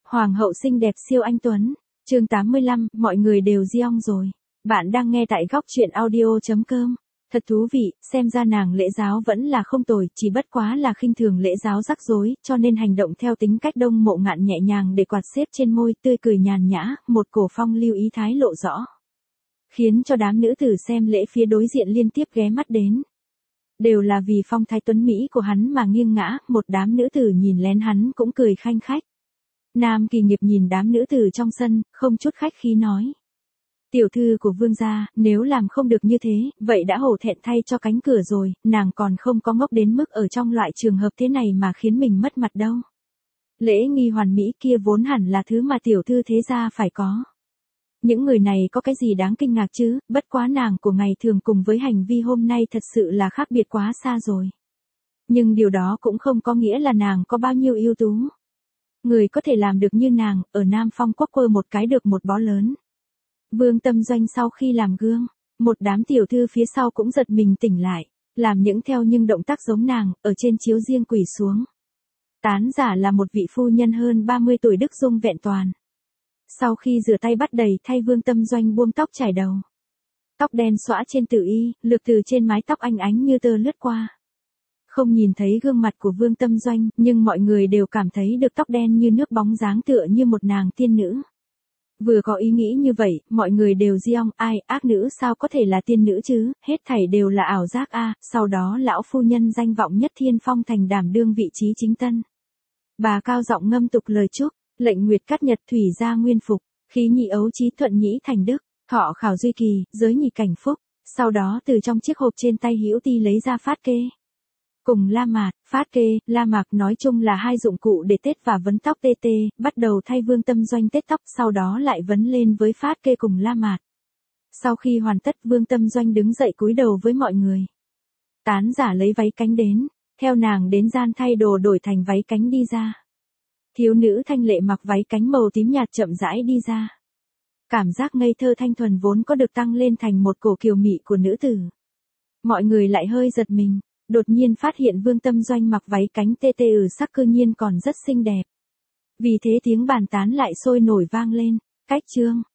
Hoàng hậu xinh đẹp siêu anh tuấn. Chương 85, mọi người đều giong rồi. Bạn đang nghe tại góc truyện audio.com. Thật thú vị, xem ra nàng lễ giáo vẫn là không tồi, chỉ bất quá là khinh thường lễ giáo rắc rối, cho nên hành động theo tính cách Đông Mộ Ngạn nhẹ nhàng để quạt xếp trên môi, tươi cười nhàn nhã, một cổ phong lưu ý thái lộ rõ. Khiến cho đám nữ tử xem lễ phía đối diện liên tiếp ghé mắt đến. Đều là vì phong thái tuấn Mỹ của hắn mà nghiêng ngã, một đám nữ tử nhìn lén hắn cũng cười khanh khách. Nam Kỳ Nghiệp nhìn đám nữ tử trong sân, không chút khách khí nói. Tiểu thư của vương gia, nếu làm không được như thế, vậy đã hổ thẹn thay cho cánh cửa rồi, nàng còn không có ngốc đến mức ở trong loại trường hợp thế này mà khiến mình mất mặt đâu. Lễ nghi hoàn mỹ kia vốn hẳn là thứ mà tiểu thư thế gia phải có. Những người này có cái gì đáng kinh ngạc chứ, bất quá nàng của ngày thường cùng với hành vi hôm nay thật sự là khác biệt quá xa rồi. Nhưng điều đó cũng không có nghĩa là nàng có bao nhiêu ưu tú. Người có thể làm được như nàng, ở Nam Phong Quốc quơ một cái được một bó lớn. Vương Tâm Doanh sau khi làm gương, một đám tiểu thư phía sau cũng giật mình tỉnh lại, làm những theo nhưng động tác giống nàng, ở trên chiếu riêng quỳ xuống. Tán giả là một vị phu nhân hơn 30 tuổi đức dung vẹn toàn. Sau khi rửa tay bắt đầy thay Vương Tâm Doanh buông tóc trải đầu. Tóc đen xõa trên tử y, lược từ trên mái tóc anh ánh như tơ lướt qua. Không nhìn thấy gương mặt của Vương Tâm Doanh, nhưng mọi người đều cảm thấy được tóc đen như nước bóng dáng tựa như một nàng tiên nữ. Vừa có ý nghĩ như vậy, mọi người đều giong, ai, ác nữ sao có thể là tiên nữ chứ, hết thảy đều là ảo giác a. Sau đó lão phu nhân danh vọng nhất Thiên Phong thành đảm đương vị trí chính tân. Bà cao giọng ngâm tục lời chúc, lệnh nguyệt cắt nhật thủy gia nguyên phục, khí nhị ấu trí thuận nhĩ thành đức, thọ khảo duy kỳ, giới nhị cảnh phúc. Sau đó từ trong chiếc hộp trên tay Hữu Ti lấy ra phát kê. Cùng la mạt, phát kê, la mạc nói chung là hai dụng cụ để tết và vấn tóc tê tê, bắt đầu thay Vương Tâm Doanh tết tóc, sau đó lại vấn lên với phát kê cùng la mạt. Sau khi hoàn tất Vương Tâm Doanh đứng dậy cúi đầu với mọi người. Tán giả lấy váy cánh đến, theo nàng đến gian thay đồ đổi thành váy cánh đi ra. Thiếu nữ thanh lệ mặc váy cánh màu tím nhạt chậm rãi đi ra. Cảm giác ngây thơ thanh thuần vốn có được tăng lên thành một cổ kiều mị của nữ tử. Mọi người lại hơi giật mình. Đột nhiên phát hiện Vương Tâm Doanh mặc váy cánh tê tê sắc cư nhiên còn rất xinh đẹp. Vì thế tiếng bàn tán lại sôi nổi vang lên. Cách chương.